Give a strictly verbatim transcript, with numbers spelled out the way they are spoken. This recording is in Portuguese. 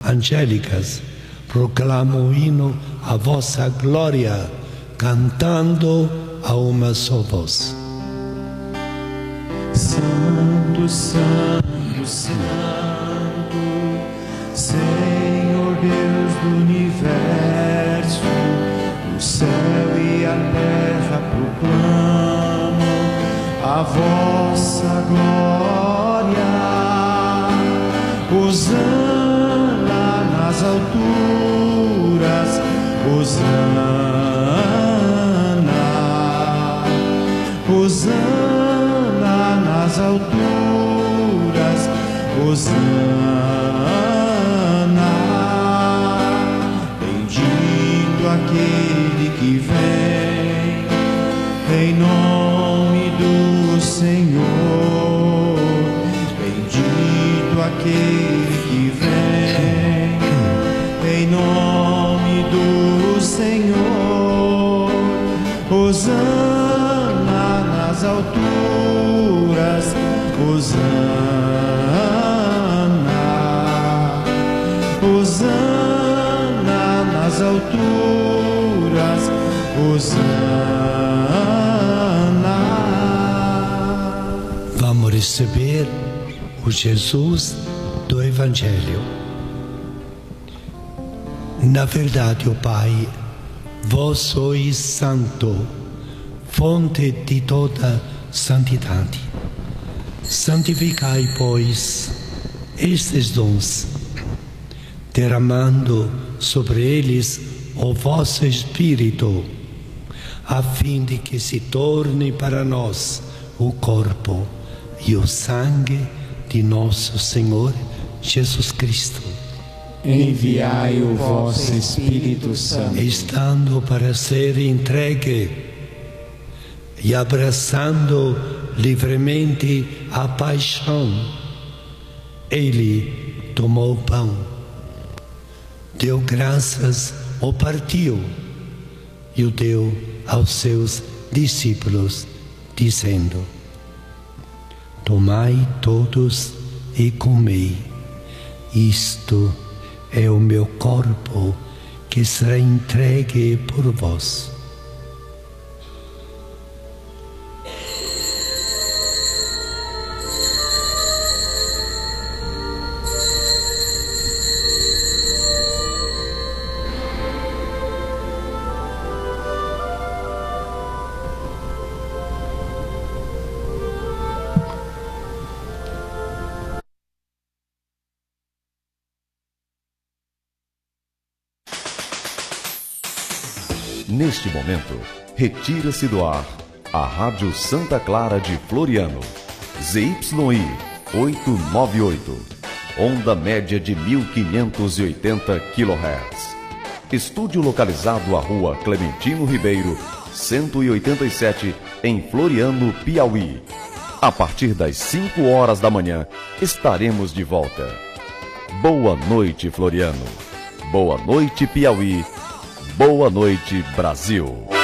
angélicas, proclamam o hino à vossa glória, cantando a uma só voz. Santo, Santo, Santo, Senhor Deus do universo, o céu e a terra proclamam a vossa glória. Hosana nas alturas, Hosana, Hosana nas alturas, Hosana. Bendito aquele que vem em nome do Senhor, bendito aquele que vem em nome do Senhor. Hosana nas alturas, Hosana, Hosana nas alturas, Hosana. Vamos receber o Jesus do Evangelho. Na verdade, ó Pai, vós sois santo, fonte de toda santidade. Santificai, pois, estes dons, derramando sobre eles o vosso Espírito, a fim de que se torne para nós o corpo e o sangue de nosso Senhor Jesus Cristo. Enviai o vosso Espírito Santo, estando para ser entregue e abraçando livremente a paixão, ele tomou o pão, deu graças, o partiu e o deu aos seus discípulos, dizendo: tomai todos e comei, isto é o meu corpo que será entregue por vós. Neste momento, retira-se do ar a Rádio Santa Clara de Floriano, Z Y I oitocentos e noventa e oito, onda média de mil quinhentos e oitenta quilohertz. Estúdio localizado à Rua Clementino Ribeiro, cento e oitenta e sete, em Floriano, Piauí. A partir das cinco horas da manhã, estaremos de volta. Boa noite, Floriano. Boa noite, Piauí. Boa noite, Brasil.